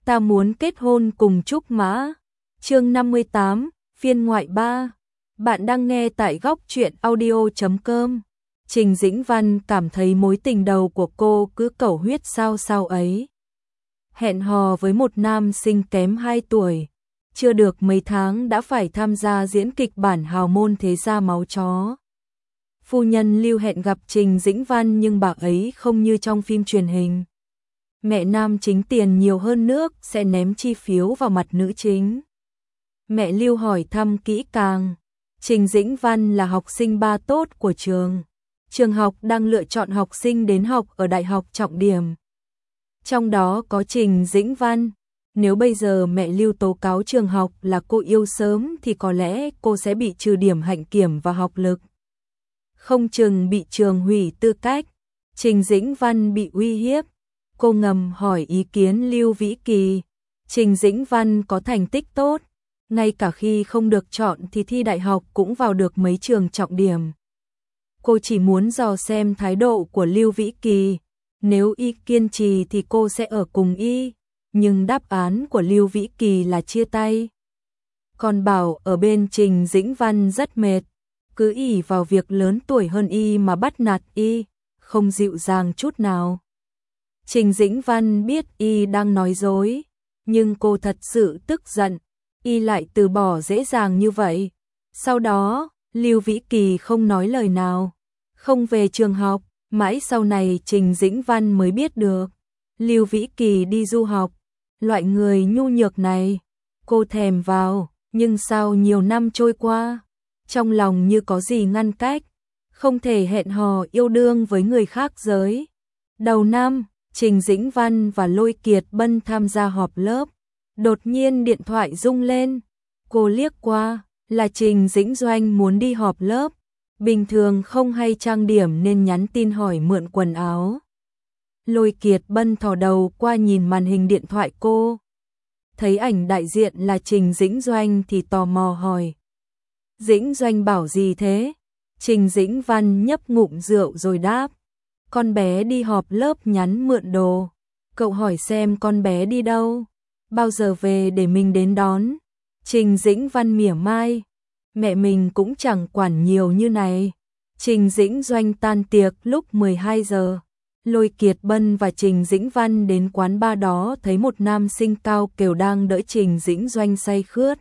Ta muốn kết hôn cùng Trúc Mã. Chương 58, phiên ngoại 3. Bạn đang nghe tại góc truyện audio.com. Trình Dĩnh Văn cảm thấy mối tình đầu của cô cứ cầu huyết sao sao ấy. Hẹn hò với một nam sinh kém 2 tuổi, chưa được mấy tháng đã phải tham gia diễn kịch bản hào môn thế gia máu chó. Phu nhân Lưu hẹn gặp Trình Dĩnh Văn nhưng bà ấy không như trong phim truyền hình. Mẹ nam chính tiền nhiều hơn nước sẽ ném chi phiếu vào mặt nữ chính. Mẹ Lưu hỏi thăm kỹ càng. Trình Dĩnh Văn là học sinh ba tốt của trường. Trường học đang lựa chọn học sinh đến học ở đại học trọng điểm. Trong đó có Trình Dĩnh Văn. Nếu bây giờ mẹ Lưu tố cáo trường học là cô yêu sớm thì có lẽ cô sẽ bị trừ điểm hạnh kiểm và học lực. Không chừng bị trường hủy tư cách. Trình Dĩnh Văn bị uy hiếp. Cô ngầm hỏi ý kiến Lưu Vĩ Kỳ. Trình Dĩnh Văn có thành tích tốt, ngay cả khi không được chọn thì thi đại học cũng vào được mấy trường trọng điểm. Cô chỉ muốn dò xem thái độ của Lưu Vĩ Kỳ, nếu y kiên trì thì cô sẽ ở cùng y, nhưng đáp án của Lưu Vĩ Kỳ là chia tay. Còn bảo ở bên Trình Dĩnh Văn rất mệt, cứ ỷ vào việc lớn tuổi hơn y mà bắt nạt y, không dịu dàng chút nào. Trình Dĩnh Văn biết y đang nói dối, nhưng cô thật sự tức giận, y lại từ bỏ dễ dàng như vậy. Sau đó, Lưu Vĩ Kỳ không nói lời nào, không về trường học, mãi sau này Trình Dĩnh Văn mới biết được. Lưu Vĩ Kỳ đi du học, loại người nhu nhược này, cô thèm vào, nhưng sao nhiều năm trôi qua, trong lòng như có gì ngăn cách, không thể hẹn hò yêu đương với người khác giới. Đầu năm, Trình Dĩnh Văn và Lôi Kiệt Bân tham gia họp lớp. Đột nhiên điện thoại rung lên. Cô liếc qua, là Trình Dĩnh Doanh muốn đi họp lớp. Bình thường không hay trang điểm nên nhắn tin hỏi mượn quần áo. Lôi Kiệt Bân thò đầu qua nhìn màn hình điện thoại cô. Thấy ảnh đại diện là Trình Dĩnh Doanh thì tò mò hỏi. Dĩnh Doanh bảo gì thế? Trình Dĩnh Văn nhấp ngụm rượu rồi đáp. Con bé đi họp lớp nhắn mượn đồ. Cậu hỏi xem con bé đi đâu, bao giờ về để mình đến đón. Trình Dĩnh Văn mỉa mai. Mẹ mình cũng chẳng quản nhiều như này. Trình Dĩnh Doanh tan tiệc lúc 12 giờ. Lôi Kiệt Bân và Trình Dĩnh Văn đến quán bar đó thấy một nam sinh cao kều đang đỡ Trình Dĩnh Doanh say khướt.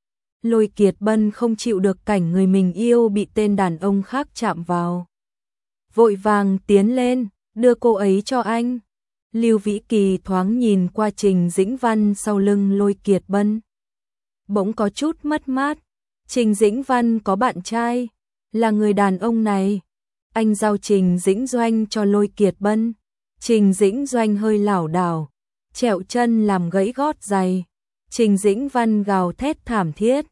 Lôi Kiệt Bân không chịu được cảnh người mình yêu bị tên đàn ông khác chạm vào. Vội vàng tiến lên, đưa cô ấy cho anh. Lưu Vĩ Kỳ thoáng nhìn qua Trình Dĩnh Văn sau lưng Lôi Kiệt Bân. Bỗng có chút mất mát. Trình Dĩnh Văn có bạn trai, là người đàn ông này. Anh giao Trình Dĩnh Doanh cho Lôi Kiệt Bân. Trình Dĩnh Doanh hơi lảo đảo, trẹo chân làm gãy gót giày. Trình Dĩnh Văn gào thét thảm thiết.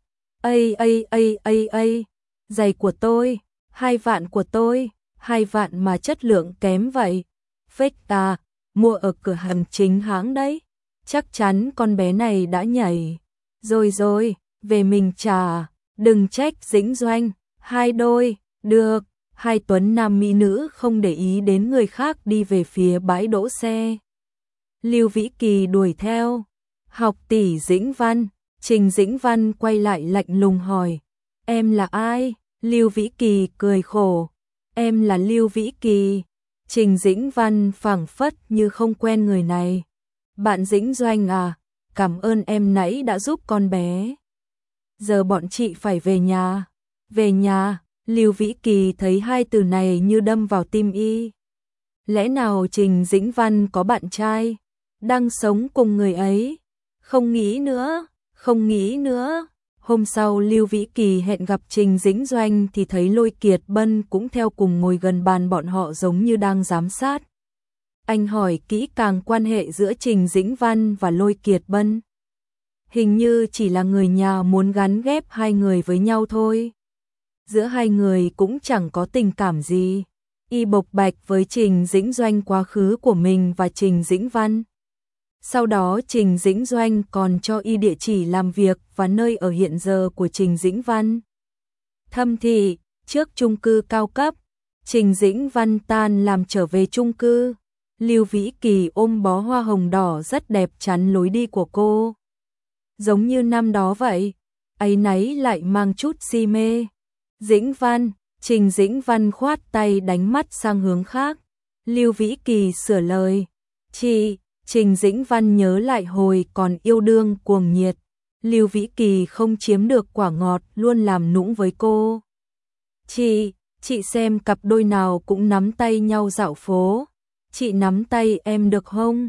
Ây, giày của tôi, 2 vạn của tôi. 2 vạn mà chất lượng kém vậy. Fake à, mua ở cửa hàng chính hãng đấy. Chắc chắn con bé này đã nhảy. Rồi, về mình trả. Đừng trách Dĩnh Doanh. 2 đôi, được. 2 tuấn nam mỹ nữ không để ý đến người khác đi về phía bãi đỗ xe. Lưu Vĩ Kỳ đuổi theo. Học tỷ Dĩnh Văn. Trình Dĩnh Văn quay lại lạnh lùng hỏi. Em là ai? Lưu Vĩ Kỳ cười khổ. Em là Lưu Vĩ Kỳ. Trình Dĩnh Văn phảng phất như không quen người này. Bạn Dĩnh Doanh à, cảm ơn em nãy đã giúp con bé. Giờ bọn chị phải về nhà. Về nhà, Lưu Vĩ Kỳ thấy 2 từ này như đâm vào tim y. Lẽ nào Trình Dĩnh Văn có bạn trai, đang sống cùng người ấy? Không nghĩ nữa. Hôm sau Lưu Vĩ Kỳ hẹn gặp Trình Dĩnh Doanh thì thấy Lôi Kiệt Bân cũng theo cùng ngồi gần bàn bọn họ giống như đang giám sát. Anh hỏi kỹ càng quan hệ giữa Trình Dĩnh Văn và Lôi Kiệt Bân. Hình như chỉ là người nhà muốn gắn ghép 2 người với nhau thôi. Giữa 2 người cũng chẳng có tình cảm gì. Y bộc bạch với Trình Dĩnh Doanh quá khứ của mình và Trình Dĩnh Văn. Sau đó Trình Dĩnh Doanh còn cho y địa chỉ làm việc và nơi ở hiện giờ của Trình Dĩnh Văn. Thâm Thị, trước chung cư cao cấp. Trình Dĩnh Văn tan làm trở về chung cư. Lưu Vĩ Kỳ ôm bó hoa hồng đỏ rất đẹp chắn lối đi của cô. Giống như năm đó vậy, áy náy lại mang chút si mê. Dĩnh Văn, Trình Dĩnh Văn khoát tay đánh mắt sang hướng khác. Lưu Vĩ Kỳ sửa lời. Chị, Trình Dĩnh Văn nhớ lại hồi còn yêu đương cuồng nhiệt. Lưu Vĩ Kỳ không chiếm được quả ngọt luôn làm nũng với cô. Chị xem cặp đôi nào cũng nắm tay nhau dạo phố. Chị nắm tay em được không?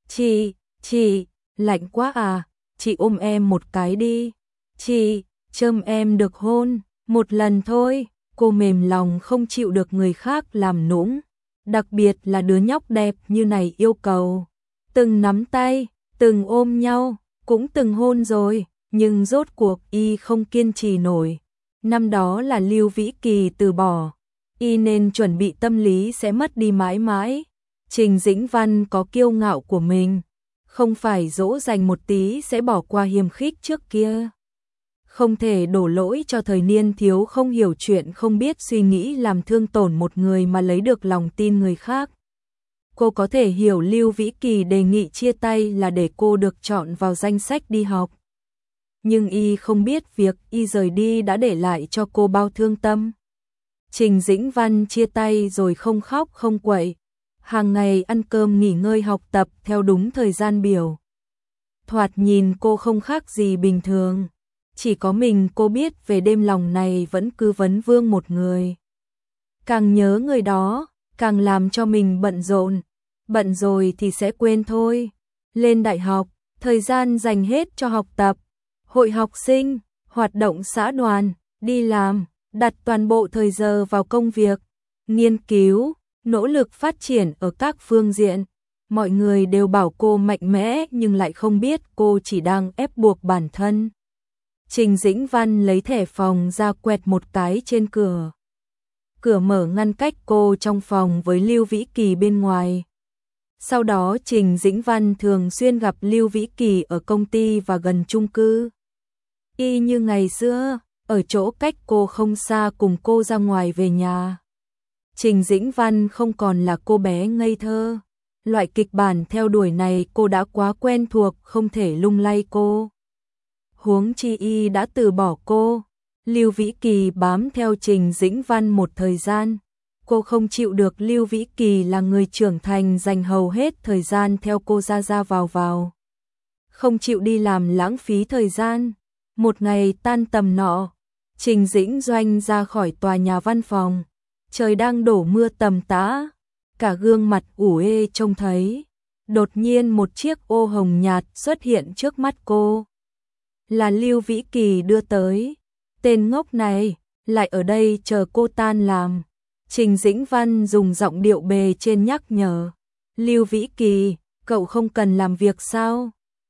Chị, lạnh quá à, chị ôm em một cái đi. Chị, châm em được hôn, một lần thôi. Cô mềm lòng không chịu được người khác làm nũng. Đặc biệt là đứa nhóc đẹp như này yêu cầu. Từng nắm tay, từng ôm nhau, cũng từng hôn rồi, nhưng rốt cuộc y không kiên trì nổi. Năm đó là Lưu Vĩ Kỳ từ bỏ, y nên chuẩn bị tâm lý sẽ mất đi mãi mãi. Trình Dĩnh Văn có kiêu ngạo của mình, không phải dỗ dành một tí sẽ bỏ qua hiềm khích trước kia. Không thể đổ lỗi cho thời niên thiếu không hiểu chuyện, không biết suy nghĩ làm thương tổn một người mà lấy được lòng tin người khác. Cô có thể hiểu Lưu Vĩ Kỳ đề nghị chia tay là để cô được chọn vào danh sách đi học. Nhưng y không biết việc y rời đi đã để lại cho cô bao thương tâm. Trình Dĩnh Văn chia tay rồi không khóc không quậy. Hàng ngày ăn cơm nghỉ ngơi học tập theo đúng thời gian biểu. Thoạt nhìn cô không khác gì bình thường. Chỉ có mình cô biết về đêm lòng này vẫn cứ vấn vương một người. Càng nhớ người đó, càng làm cho mình bận rộn. Bận rồi thì sẽ quên thôi. Lên đại học, thời gian dành hết cho học tập, hội học sinh, hoạt động xã đoàn, đi làm, đặt toàn bộ thời giờ vào công việc, nghiên cứu, nỗ lực phát triển ở các phương diện. Mọi người đều bảo cô mạnh mẽ nhưng lại không biết cô chỉ đang ép buộc bản thân. Trình Dĩnh Văn lấy thẻ phòng ra quẹt một cái trên cửa. Cửa mở ngăn cách cô trong phòng với Lưu Vĩ Kỳ bên ngoài. Sau đó Trình Dĩnh Văn thường xuyên gặp Lưu Vĩ Kỳ ở công ty và gần chung cư. Y như ngày xưa, ở chỗ cách cô không xa cùng cô ra ngoài về nhà. Trình Dĩnh Văn không còn là cô bé ngây thơ. Loại kịch bản theo đuổi này cô đã quá quen thuộc, không thể lung lay cô. Huống chi y đã từ bỏ cô. Lưu Vĩ Kỳ bám theo Trình Dĩnh Văn một thời gian. Cô không chịu được Lưu Vĩ Kỳ là người trưởng thành dành hầu hết thời gian theo cô ra vào. Không chịu đi làm lãng phí thời gian. Một ngày tan tầm nọ, Trình Dĩnh Doanh ra khỏi tòa nhà văn phòng. Trời đang đổ mưa tầm tã, cả gương mặt ủ ê trông thấy. Đột nhiên một chiếc ô hồng nhạt xuất hiện trước mắt cô. Là Lưu Vĩ Kỳ đưa tới. Tên ngốc này lại ở đây chờ cô tan làm. Trình Dĩnh Văn dùng giọng điệu bề trên nhắc nhở. Lưu Vĩ Kỳ, cậu không cần làm việc sao?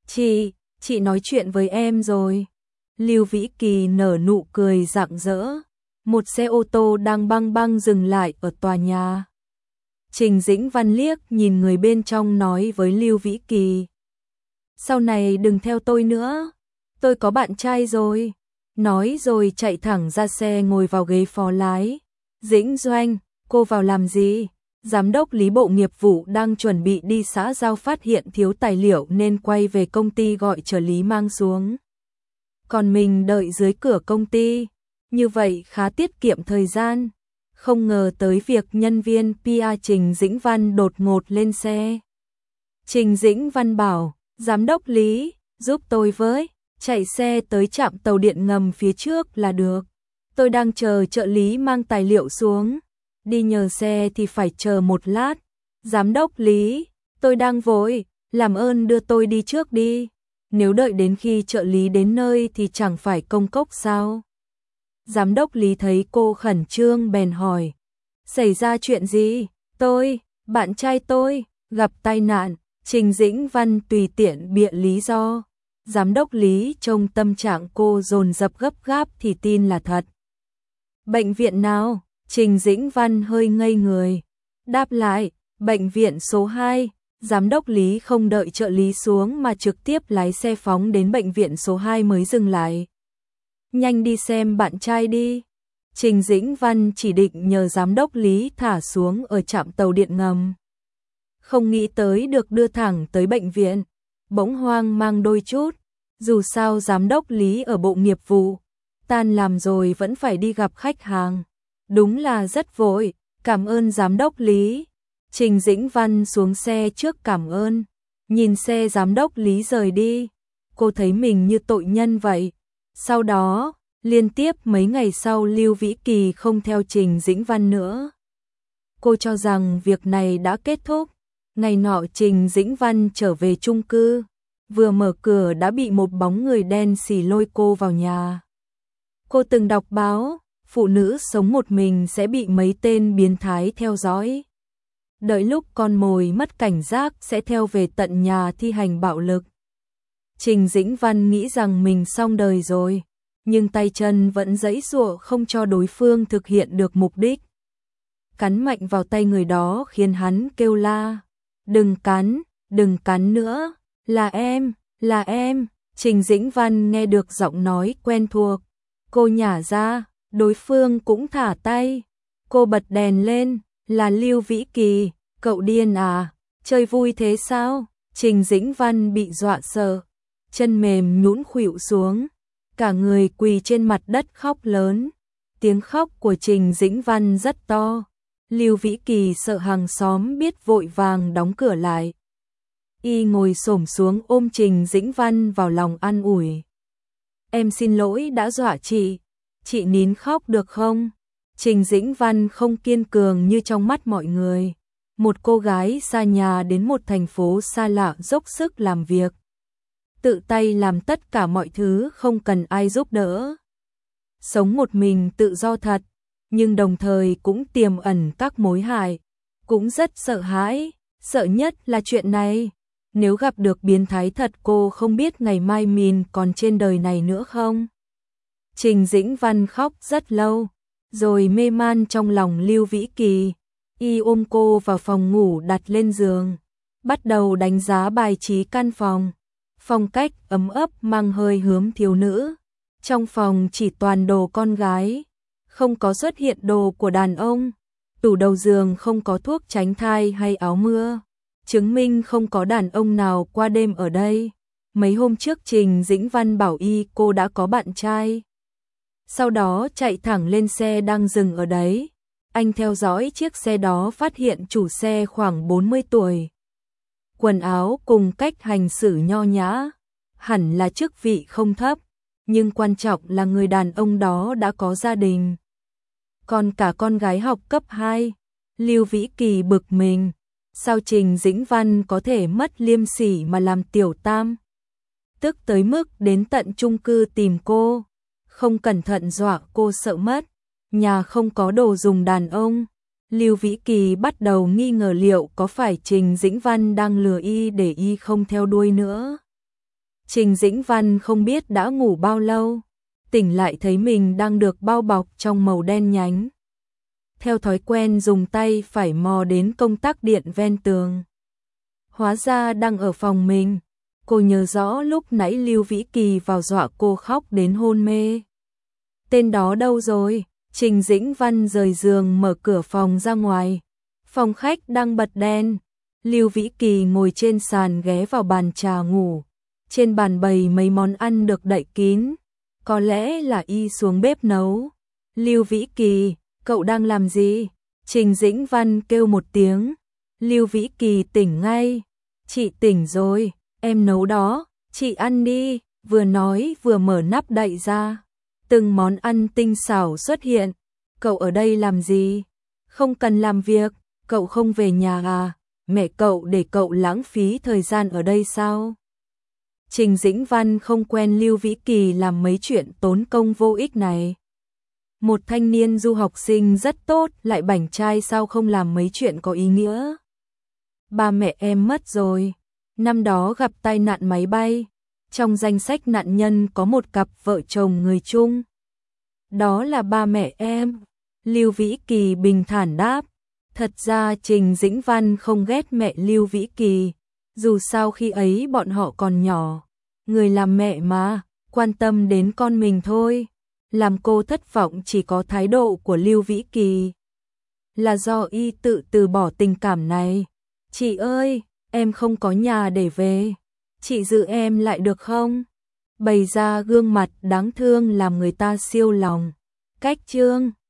Chị nói chuyện với em rồi. Lưu Vĩ Kỳ nở nụ cười rạng rỡ. Một xe ô tô đang băng băng dừng lại ở tòa nhà. Trình Dĩnh Văn liếc nhìn người bên trong nói với Lưu Vĩ Kỳ. Sau này đừng theo tôi nữa. Tôi có bạn trai rồi. Nói rồi chạy thẳng ra xe ngồi vào ghế phó lái. Dĩnh Doanh, cô vào làm gì? Giám đốc Lý Bộ Nghiệp vụ đang chuẩn bị đi xã giao phát hiện thiếu tài liệu nên quay về công ty gọi trợ lý mang xuống. Còn mình đợi dưới cửa công ty. Như vậy khá tiết kiệm thời gian. Không ngờ tới việc nhân viên PR Trình Dĩnh Văn đột ngột lên xe. Trình Dĩnh Văn bảo, Giám đốc Lý, giúp tôi với. Chạy xe tới trạm tàu điện ngầm phía trước là được. Tôi đang chờ trợ lý mang tài liệu xuống. Đi nhờ xe thì phải chờ một lát. Giám đốc Lý, tôi đang vội, làm ơn đưa tôi đi trước đi. Nếu đợi đến khi trợ lý đến nơi thì chẳng phải công cốc sao? Giám đốc Lý thấy cô khẩn trương bèn hỏi. Xảy ra chuyện gì? Bạn trai tôi, gặp tai nạn. Trình Dĩnh Văn tùy tiện bịa lý do. Giám đốc Lý trông tâm trạng cô dồn dập gấp gáp thì tin là thật. Bệnh viện nào? Trình Dĩnh Văn hơi ngây người. Đáp lại, bệnh viện số 2. Giám đốc Lý không đợi trợ lý xuống mà trực tiếp lái xe phóng đến bệnh viện số 2 mới dừng lại. Nhanh đi xem bạn trai đi. Trình Dĩnh Văn chỉ định nhờ giám đốc Lý thả xuống ở trạm tàu điện ngầm. không nghĩ tới được đưa thẳng tới bệnh viện, bỗng hoang mang đôi chút, dù sao giám đốc Lý ở bộ nghiệp vụ, tan làm rồi vẫn phải đi gặp khách hàng, đúng là rất vội, cảm ơn giám đốc Lý. Trình Dĩnh Văn xuống xe trước cảm ơn, nhìn xe giám đốc Lý rời đi, cô thấy mình như tội nhân vậy. Sau đó, liên tiếp mấy ngày sau Lưu Vĩ Kỳ không theo Trình Dĩnh Văn nữa. Cô cho rằng việc này đã kết thúc. Ngày nọ Trình Dĩnh Văn trở về chung cư, vừa mở cửa đã bị một bóng người đen xì lôi cô vào nhà. Cô từng đọc báo, phụ nữ sống một mình sẽ bị mấy tên biến thái theo dõi. Đợi lúc con mồi mất cảnh giác sẽ theo về tận nhà thi hành bạo lực. Trình Dĩnh Văn nghĩ rằng mình xong đời rồi, nhưng tay chân vẫn giãy giụa không cho đối phương thực hiện được mục đích. Cắn mạnh vào tay người đó khiến hắn kêu la, đừng cắn nữa, là em. Trình Dĩnh Văn nghe được giọng nói quen thuộc, cô nhả ra, đối phương cũng thả tay. Cô bật đèn lên, là Lưu Vĩ Kỳ, cậu điên à, chơi vui thế sao? Trình Dĩnh Văn bị dọa sợ, chân mềm nhũn khuỵu xuống, cả người quỳ trên mặt đất khóc lớn. Tiếng khóc của Trình Dĩnh Văn rất to. Lưu Vĩ Kỳ sợ hàng xóm biết vội vàng đóng cửa lại. Y ngồi xổm xuống ôm Trình Dĩnh Văn vào lòng an ủi. Em xin lỗi đã dọa chị nín khóc được không? Trình Dĩnh Văn không kiên cường như trong mắt mọi người. Một cô gái xa nhà đến một thành phố xa lạ dốc sức làm việc. Tự tay làm tất cả mọi thứ không cần ai giúp đỡ. Sống một mình tự do thật, nhưng đồng thời cũng tiềm ẩn các mối hại. Cũng rất sợ hãi, sợ nhất là chuyện này. Nếu gặp được biến thái thật cô không biết ngày mai mình còn trên đời này nữa không? Trình Dĩnh Văn khóc rất lâu, rồi mê man trong lòng Lưu Vĩ Kỳ. Y ôm cô vào phòng ngủ đặt lên giường, bắt đầu đánh giá bài trí căn phòng. Phong cách ấm ấp mang hơi hướng thiếu nữ. Trong phòng chỉ toàn đồ con gái, không có xuất hiện đồ của đàn ông. Tủ đầu giường không có thuốc tránh thai hay áo mưa, chứng minh không có đàn ông nào qua đêm ở đây. Mấy hôm trước Trình Dĩnh Văn bảo Y cô đã có bạn trai. Sau đó chạy thẳng lên xe đang dừng ở đấy. Anh theo dõi chiếc xe đó phát hiện chủ xe khoảng 40 tuổi. Quần áo cùng cách hành xử nho nhã, hẳn là chức vị không thấp, nhưng quan trọng là người đàn ông đó đã có gia đình. Còn cả con gái học cấp 2, Lưu Vĩ Kỳ bực mình, sao Trình Dĩnh Văn có thể mất liêm sỉ mà làm tiểu tam? Tức tới mức đến tận chung cư tìm cô, không cẩn thận dọa cô sợ mất, nhà không có đồ dùng đàn ông. Lưu Vĩ Kỳ bắt đầu nghi ngờ liệu có phải Trình Dĩnh Văn đang lừa Y để Y không theo đuôi nữa. Trình Dĩnh Văn không biết đã ngủ bao lâu, tỉnh lại thấy mình đang được bao bọc trong màu đen nhánh. Theo thói quen dùng tay phải mò đến công tắc điện ven tường. Hóa ra đang ở phòng mình. Cô nhớ rõ lúc nãy Lưu Vĩ Kỳ vào dọa cô khóc đến hôn mê. Tên đó đâu rồi? Trình Dĩnh Văn rời giường mở cửa phòng ra ngoài. Phòng khách đang bật đèn. Lưu Vĩ Kỳ ngồi trên sàn ghé vào bàn trà ngủ. Trên bàn bày mấy món ăn được đậy kín. Có lẽ là Y xuống bếp nấu. Lưu Vĩ Kỳ, cậu đang làm gì? Trình Dĩnh Văn kêu một tiếng. Lưu Vĩ Kỳ tỉnh ngay. Chị tỉnh rồi, em nấu đó, chị ăn đi. Vừa nói vừa mở nắp đậy ra. Từng món ăn tinh xảo xuất hiện. Cậu ở đây làm gì? Không cần làm việc, cậu không về nhà à? Mẹ cậu để cậu lãng phí thời gian ở đây sao? Trình Dĩnh Văn không quen Lưu Vĩ Kỳ làm mấy chuyện tốn công vô ích này. Một thanh niên du học sinh rất tốt lại bảnh trai sao không làm mấy chuyện có ý nghĩa. Ba mẹ em mất rồi, năm đó gặp tai nạn máy bay. Trong danh sách nạn nhân có một cặp vợ chồng người Trung. Đó là ba mẹ em. Lưu Vĩ Kỳ bình thản đáp. Thật ra Trình Dĩnh Văn không ghét mẹ Lưu Vĩ Kỳ. Dù sao khi ấy bọn họ còn nhỏ. Người làm mẹ mà, quan tâm đến con mình thôi. Làm cô thất vọng chỉ có thái độ của Lưu Vĩ Kỳ. Là do Y tự từ bỏ tình cảm này. Chị ơi, em không có nhà để về. Chị giữ em lại được không? Bày ra gương mặt đáng thương làm người ta siêu lòng. Cách Trương